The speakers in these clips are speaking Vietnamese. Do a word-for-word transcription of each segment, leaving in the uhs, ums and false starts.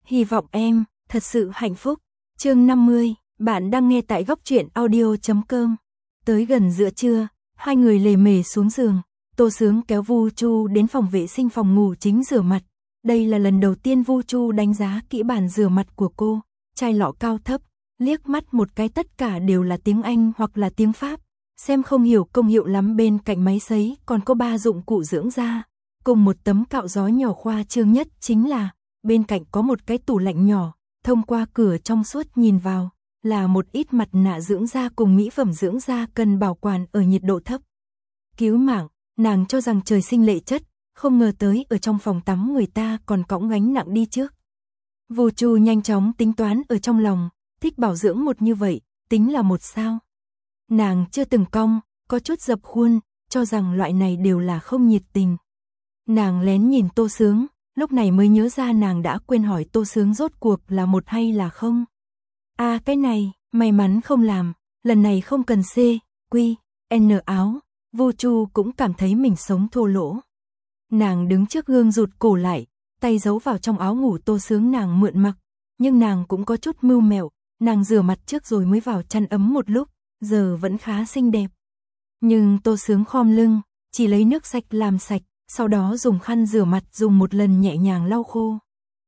Hy vọng em thật sự hạnh phúc. Chương năm mươi, bạn đang nghe tại góc truyện audio chấm com. Tới gần giữa trưa, hai người lề mề xuống giường, Tô Sướng kéo Vu Chu đến phòng vệ sinh phòng ngủ chính rửa mặt. Đây là lần đầu tiên Vu Chu đánh giá kỹ bàn rửa mặt của cô, chai lọ cao thấp, liếc mắt một cái tất cả đều là tiếng Anh hoặc là tiếng Pháp, xem không hiểu công hiệu lắm. Bên cạnh máy sấy còn có ba dụng cụ dưỡng da, cùng một tấm cạo gió nhỏ. Khoa trương nhất chính là, bên cạnh có một cái tủ lạnh nhỏ, thông qua cửa trong suốt nhìn vào, là một ít mặt nạ dưỡng da cùng mỹ phẩm dưỡng da cần bảo quản ở nhiệt độ thấp. Cứu mạng, nàng cho rằng trời sinh lệ chất, không ngờ tới ở trong phòng tắm người ta còn cõng gánh nặng đi trước. Vu Chu nhanh chóng tính toán ở trong lòng, thích bảo dưỡng một như vậy, tính là một sao. Nàng chưa từng cong, có chút dập khuôn, cho rằng loại này đều là không nhiệt tình. Nàng lén nhìn Tô Sướng, lúc này mới nhớ ra nàng đã quên hỏi Tô Sướng rốt cuộc là một hay là không. À cái này, may mắn không làm, lần này không cần C, Q, N áo. Vu Chu cũng cảm thấy mình sống thô lỗ. Nàng đứng trước gương rụt cổ lại, tay giấu vào trong áo ngủ Tô Sướng nàng mượn mặc, nhưng nàng cũng có chút mưu mẹo, nàng rửa mặt trước rồi mới vào chăn ấm một lúc, giờ vẫn khá xinh đẹp. Nhưng Tô Sướng khom lưng, chỉ lấy nước sạch làm sạch, sau đó dùng khăn rửa mặt dùng một lần nhẹ nhàng lau khô.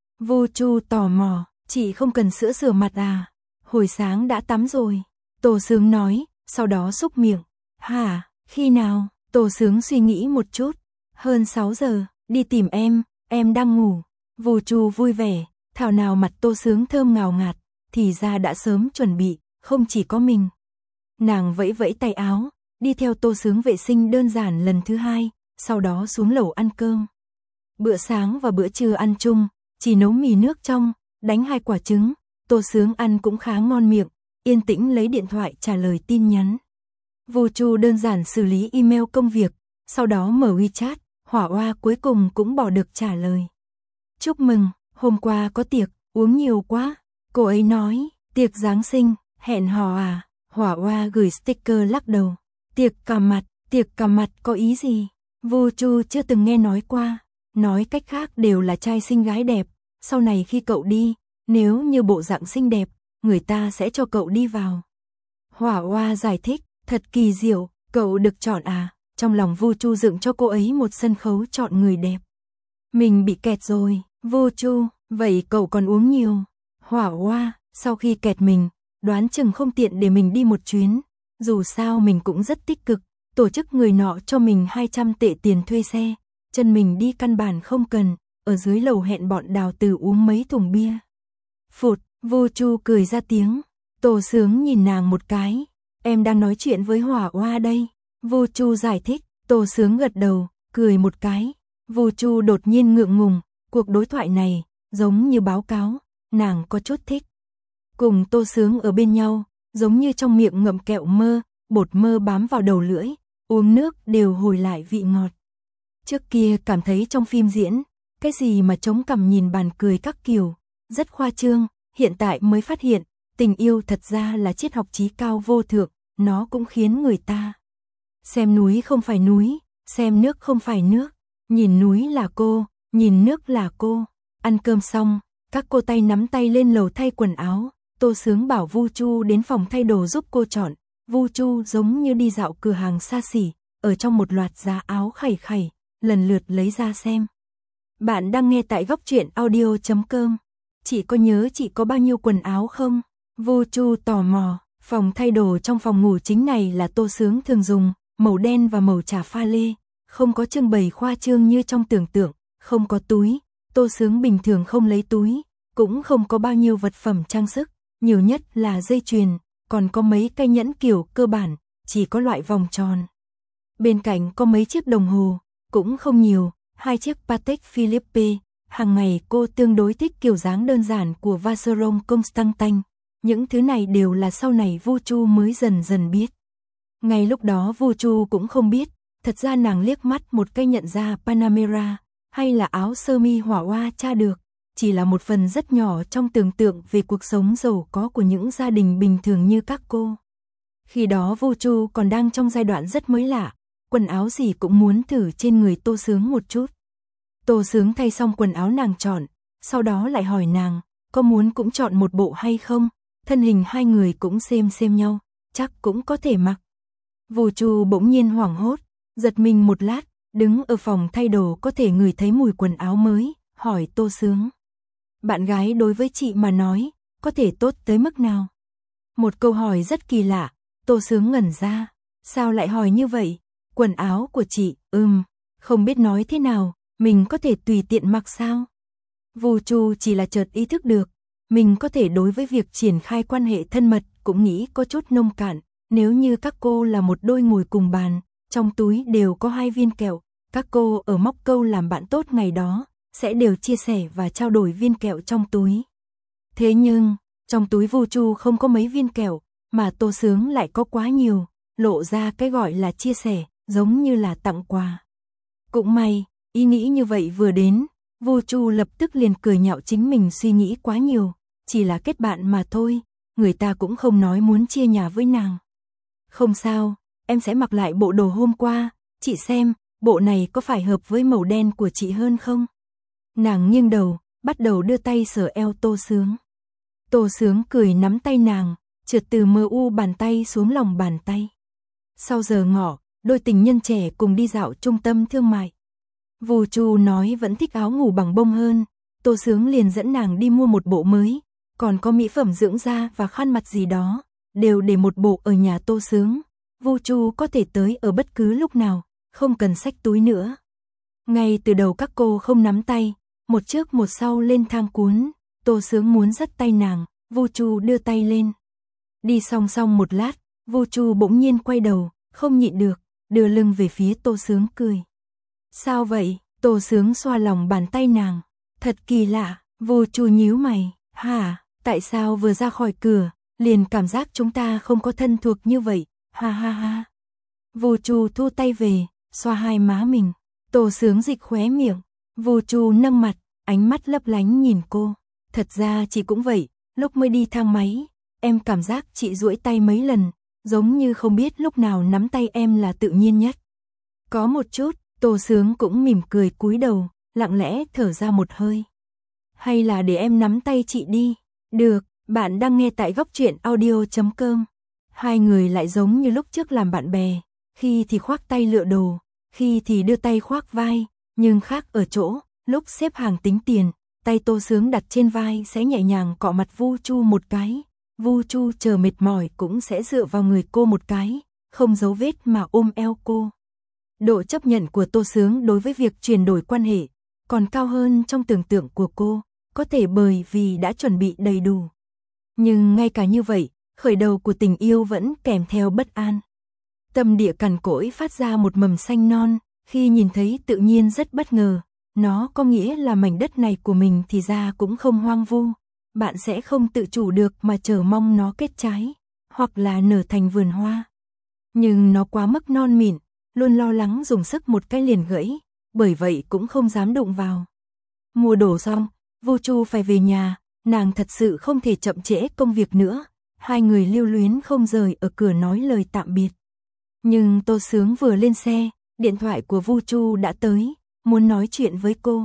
Vu Chu tò mò, chị không cần sữa rửa mặt à? Hồi sáng đã tắm rồi. Tô Sướng nói, sau đó xúc miệng. Hả, khi nào? Tô Sướng suy nghĩ một chút. Hơn sáu giờ, đi tìm em, em đang ngủ. Vu Chu vui vẻ, thảo nào mặt Tô Sướng thơm ngào ngạt, thì ra đã sớm chuẩn bị, không chỉ có mình. Nàng vẫy vẫy tay áo, đi theo Tô Sướng vệ sinh đơn giản lần thứ hai, sau đó xuống lầu ăn cơm. Bữa sáng và bữa trưa ăn chung, chỉ nấu mì nước trong, đánh hai quả trứng. Tô Sướng ăn cũng khá ngon miệng, yên tĩnh lấy điện thoại trả lời tin nhắn. Vu Chu đơn giản xử lý email công việc, sau đó mở WeChat, Hỏa Oa cuối cùng cũng bỏ được trả lời. Chúc mừng, hôm qua có tiệc, uống nhiều quá. Cô ấy nói, tiệc Giáng sinh, hẹn hò à? Hỏa Oa gửi sticker lắc đầu. Tiệc cà mặt, tiệc cà mặt có ý gì? Vu Chu chưa từng nghe nói qua, nói cách khác đều là trai xinh gái đẹp, sau này khi cậu đi, nếu như bộ dạng xinh đẹp, người ta sẽ cho cậu đi vào. Hỏa Oa giải thích, thật kỳ diệu, cậu được chọn à? Trong lòng Vu Chu dựng cho cô ấy một sân khấu chọn người đẹp. Mình bị kẹt rồi, Vu Chu, vậy cậu còn uống nhiều. Hỏa Oa, sau khi kẹt mình, đoán chừng không tiện để mình đi một chuyến, dù sao mình cũng rất tích cực, tổ chức người nọ cho mình hai trăm tệ tiền thuê xe, chân mình đi căn bản không cần, ở dưới lầu hẹn bọn Đào Từ uống mấy thùng bia. Phụt, Vu Chu cười ra tiếng. Tô Sướng nhìn nàng một cái, em đang nói chuyện với Hỏa Oa đây. Vu Chu giải thích, Tô Sướng gật đầu, cười một cái. Vu Chu đột nhiên ngượng ngùng, cuộc đối thoại này, giống như báo cáo, nàng có chút thích. Cùng Tô Sướng ở bên nhau, giống như trong miệng ngậm kẹo mơ, bột mơ bám vào đầu lưỡi, uống nước đều hồi lại vị ngọt. Trước kia cảm thấy trong phim diễn, cái gì mà chống cằm nhìn bàn cười các kiểu, rất khoa trương, hiện tại mới phát hiện, tình yêu thật ra là triết học chí cao vô thượng, nó cũng khiến người ta xem núi không phải núi, xem nước không phải nước, nhìn núi là cô, nhìn nước là cô. Ăn cơm xong, các cô tay nắm tay lên lầu thay quần áo, Tô Sướng bảo Vu Chu đến phòng thay đồ giúp cô chọn. Vu Chu giống như đi dạo cửa hàng xa xỉ, ở trong một loạt giá áo khẩy khẩy, lần lượt lấy ra xem. Bạn đang nghe tại góc truyện audio chấm com. Chị có nhớ chị có bao nhiêu quần áo không? Vu Chu tò mò. Phòng thay đồ trong phòng ngủ chính này là Tô Sướng thường dùng, màu đen và màu trà pha lê, không có trưng bày khoa trương như trong tưởng tượng, không có túi, Tô Sướng bình thường không lấy túi, cũng không có bao nhiêu vật phẩm trang sức, nhiều nhất là dây chuyền, còn có mấy cây nhẫn kiểu cơ bản, chỉ có loại vòng tròn. Bên cạnh có mấy chiếc đồng hồ, cũng không nhiều, hai chiếc Patek Philippe, hàng ngày cô tương đối thích kiểu dáng đơn giản của Vacheron Constantin. Những thứ này đều là sau này Vu Chu mới dần dần biết. Ngay lúc đó Vu Chu cũng không biết, thật ra nàng liếc mắt một cái nhận ra Panamera, hay là áo sơ mi Hỏa Oa tra được, chỉ là một phần rất nhỏ trong tưởng tượng về cuộc sống giàu có của những gia đình bình thường như các cô. Khi đó Vu Chu còn đang trong giai đoạn rất mới lạ, quần áo gì cũng muốn thử trên người Tô Sướng một chút. Tô Sướng thay xong quần áo nàng chọn, sau đó lại hỏi nàng, có muốn cũng chọn một bộ hay không? Thân hình hai người cũng xem xem nhau, chắc cũng có thể mặc. Vu Chu bỗng nhiên hoảng hốt, giật mình một lát, đứng ở phòng thay đồ có thể ngửi thấy mùi quần áo mới, hỏi Tô Sướng. Bạn gái đối với chị mà nói, có thể tốt tới mức nào? Một câu hỏi rất kỳ lạ, Tô Sướng ngẩn ra, sao lại hỏi như vậy? Quần áo của chị, ừm, không biết nói thế nào, mình có thể tùy tiện mặc sao? Vu Chu chỉ là chợt ý thức được, mình có thể đối với việc triển khai quan hệ thân mật cũng nghĩ có chút nông cạn, nếu như các cô là một đôi ngồi cùng bàn, trong túi đều có hai viên kẹo, các cô ở móc câu làm bạn tốt ngày đó, sẽ đều chia sẻ và trao đổi viên kẹo trong túi. Thế nhưng, trong túi Vu Chu không có mấy viên kẹo, mà Tô Sướng lại có quá nhiều, lộ ra cái gọi là chia sẻ, giống như là tặng quà. Cũng may, ý nghĩ như vậy vừa đến, Vu Chu lập tức liền cười nhạo chính mình suy nghĩ quá nhiều, chỉ là kết bạn mà thôi, người ta cũng không nói muốn chia nhà với nàng. Không sao, em sẽ mặc lại bộ đồ hôm qua, chị xem, bộ này có phải hợp với màu đen của chị hơn không? Nàng nghiêng đầu, bắt đầu đưa tay sờ eo Tô Sướng. Tô Sướng cười nắm tay nàng, trượt từ mờ u bàn tay xuống lòng bàn tay. Sau giờ ngọ, đôi tình nhân trẻ cùng đi dạo trung tâm thương mại. Vu Chu nói vẫn thích áo ngủ bằng bông hơn, Tô Sướng liền dẫn nàng đi mua một bộ mới, còn có mỹ phẩm dưỡng da và khăn mặt gì đó, đều để một bộ ở nhà Tô Sướng. Vu Chu có thể tới ở bất cứ lúc nào, không cần xách túi nữa. Ngay từ đầu các cô không nắm tay, một trước một sau lên thang cuốn, Tô Sướng muốn dắt tay nàng, Vu Chu đưa tay lên. Đi song song một lát, Vu Chu bỗng nhiên quay đầu, không nhịn được, đưa lưng về phía Tô Sướng cười. Sao vậy? Tô Sướng xoa lòng bàn tay nàng. Thật kỳ lạ, Vu Chu nhíu mày, hả, tại sao vừa ra khỏi cửa, liền cảm giác chúng ta không có thân thuộc như vậy, ha ha ha. Vu Chu thu tay về, xoa hai má mình, Tô Sướng dịch khóe miệng, Vu Chu nâng mặt, ánh mắt lấp lánh nhìn cô. Thật ra chị cũng vậy, lúc mới đi thang máy, em cảm giác chị duỗi tay mấy lần, giống như không biết lúc nào nắm tay em là tự nhiên nhất. Có một chút, Tô Sướng cũng mỉm cười cúi đầu, lặng lẽ thở ra một hơi. Hay là để em nắm tay chị đi? Được, bạn đang nghe tại góc truyện audio chấm com. Hai người lại giống như lúc trước làm bạn bè, khi thì khoác tay lựa đồ, khi thì đưa tay khoác vai, nhưng khác ở chỗ, lúc xếp hàng tính tiền, tay Tô Sướng đặt trên vai sẽ nhẹ nhàng cọ mặt Vu Chu một cái, Vu Chu chờ mệt mỏi cũng sẽ dựa vào người cô một cái, không giấu vết mà ôm eo cô. Độ chấp nhận của Tô Sướng đối với việc chuyển đổi quan hệ còn cao hơn trong tưởng tượng của cô, có thể bởi vì đã chuẩn bị đầy đủ. Nhưng ngay cả như vậy, khởi đầu của tình yêu vẫn kèm theo bất an. Tâm địa cằn cỗi phát ra một mầm xanh non, khi nhìn thấy tự nhiên rất bất ngờ, nó có nghĩa là mảnh đất này của mình thì ra cũng không hoang vu, bạn sẽ không tự chủ được mà chờ mong nó kết trái, hoặc là nở thành vườn hoa. Nhưng nó quá mức non mịn, luôn lo lắng dùng sức một cái liền gãy, bởi vậy cũng không dám đụng vào. Mua đồ xong, Vu Chu phải về nhà, nàng thật sự không thể chậm trễ công việc nữa, hai người lưu luyến không rời ở cửa nói lời tạm biệt. Nhưng Tô Sướng vừa lên xe, điện thoại của Vu Chu đã tới, muốn nói chuyện với cô.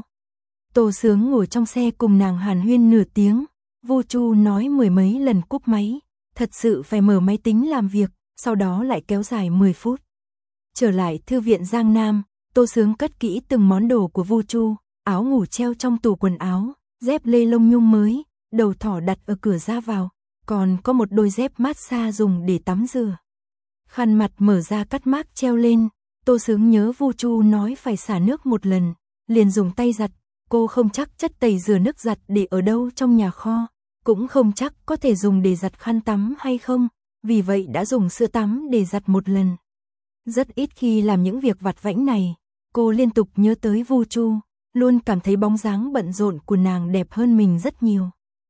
Tô Sướng ngồi trong xe cùng nàng hàn huyên nửa tiếng, Vu Chu nói mười mấy lần cúp máy, thật sự phải mở máy tính làm việc, sau đó lại kéo dài mười phút. Trở lại thư viện Giang Nam, Tô Sướng cất kỹ từng món đồ của Vu Chu, áo ngủ treo trong tủ quần áo, dép lê lông nhung mới, đầu thỏ đặt ở cửa ra vào, còn có một đôi dép massage dùng để tắm rửa. Khăn mặt mở ra cắt mác treo lên, Tô Sướng nhớ Vu Chu nói phải xả nước một lần, liền dùng tay giặt, cô không chắc chất tẩy rửa nước giặt để ở đâu trong nhà kho, cũng không chắc có thể dùng để giặt khăn tắm hay không, vì vậy đã dùng sữa tắm để giặt một lần. Rất ít khi làm những việc vặt vãnh này, cô liên tục nhớ tới Vu Chu, luôn cảm thấy bóng dáng bận rộn của nàng đẹp hơn mình rất nhiều.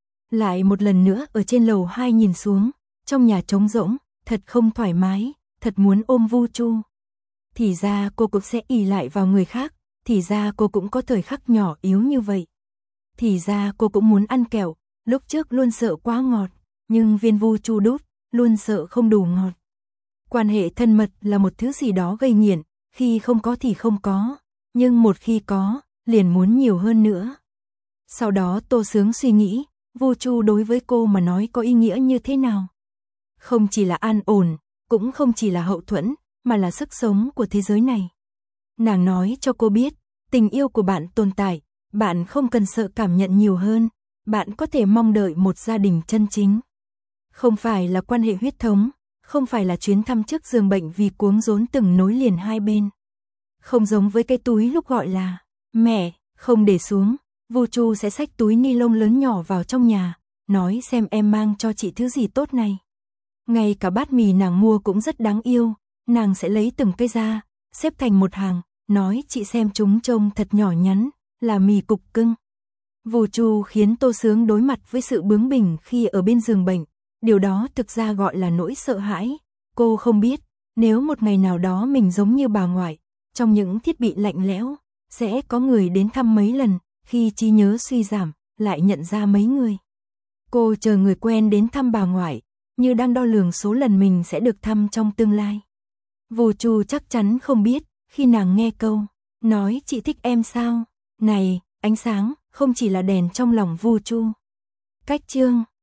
Lại một lần nữa ở trên lầu hai nhìn xuống, trong nhà trống rỗng, thật không thoải mái, thật muốn ôm Vu Chu. Thì ra cô cũng sẽ ỷ lại vào người khác, thì ra cô cũng có thời khắc nhỏ yếu như vậy. Thì ra cô cũng muốn ăn kẹo, lúc trước luôn sợ quá ngọt, nhưng viên Vu Chu đút, luôn sợ không đủ ngọt. Quan hệ thân mật là một thứ gì đó gây nghiện, khi không có thì không có, nhưng một khi có, liền muốn nhiều hơn nữa. Sau đó Tô Sướng suy nghĩ, Vu Chu đối với cô mà nói có ý nghĩa như thế nào? Không chỉ là an ổn, cũng không chỉ là hậu thuẫn, mà là sức sống của thế giới này. Nàng nói cho cô biết, tình yêu của bạn tồn tại, bạn không cần sợ cảm nhận nhiều hơn, bạn có thể mong đợi một gia đình chân chính. Không phải là quan hệ huyết thống, không phải là chuyến thăm trước giường bệnh vì cuống rốn từng nối liền hai bên. Không giống với cái túi lúc gọi là mẹ, không để xuống, Vu Chu sẽ xách túi ni lông lớn nhỏ vào trong nhà, nói xem em mang cho chị thứ gì tốt này. Ngay cả bát mì nàng mua cũng rất đáng yêu, nàng sẽ lấy từng cây ra, xếp thành một hàng, nói chị xem chúng trông thật nhỏ nhắn, là mì cục cưng. Vu Chu khiến Tô Sướng đối mặt với sự bướng bỉnh khi ở bên giường bệnh, điều đó thực ra gọi là nỗi sợ hãi. Cô không biết, nếu một ngày nào đó mình giống như bà ngoại, trong những thiết bị lạnh lẽo, sẽ có người đến thăm mấy lần, khi trí nhớ suy giảm, lại nhận ra mấy người. Cô chờ người quen đến thăm bà ngoại, như đang đo lường số lần mình sẽ được thăm trong tương lai. Vu Chu chắc chắn không biết, khi nàng nghe câu, nói chị thích em sao? Này, ánh sáng, không chỉ là đèn trong lòng Vu Chu. Cách chương